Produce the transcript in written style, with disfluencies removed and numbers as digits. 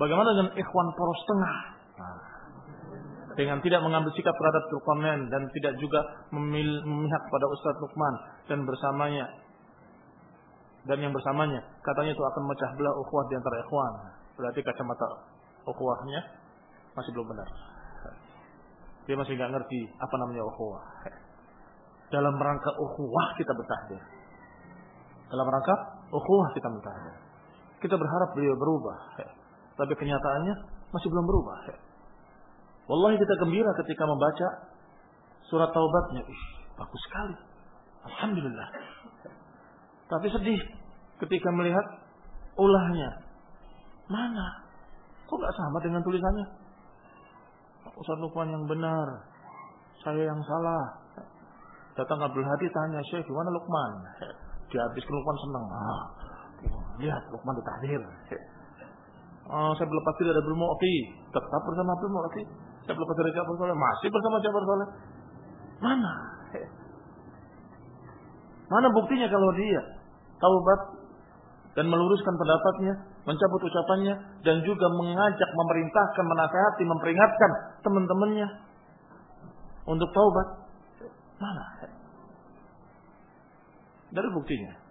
Bagaimana dengan ikhwan poros tengah? Dengan tidak mengambil sikap terhadap Zulkarnain dan tidak juga memihak pada Ustaz Luqman dan bersamanya dan yang bersamanya, katanya itu akan memecah belah ukhuwah di antara ikhwan. Berarti kacamata ukhuwahnya masih belum benar. Dia masih nggak ngerti apa namanya ukhuwah. Dalam rangka ukhuwah kita bertahdir. Dalam rangka ukhuwah kita bertahdir. Kita berharap beliau berubah, tapi kenyataannya masih belum berubah. Wallahi kita gembira ketika membaca surat taubatnya. Bagus sekali. Alhamdulillah. Tapi sedih ketika melihat ulahnya. Mana? Kok gak sama dengan tulisannya? Ustaz Luqman yang benar, saya yang salah. Datang Abdul Hadi tanya, Syekh gimana Luqman? Dihabiskan Luqman senang. Lihat Luqman ditahdir. Saya berlepas diri dari Abdul Mu'ti, tetap bersama Abdul Mu'ti. Saya berlepas dari Ja'far Saleh, masih bersama Ja'far Saleh. Mana? Mana buktinya kalau dia taubat dan meluruskan pendapatnya, mencabut ucapannya, dan juga mengajak, memerintahkan, menasihati, memperingatkan teman-temannya untuk taubat? Mana? Dari buktinya.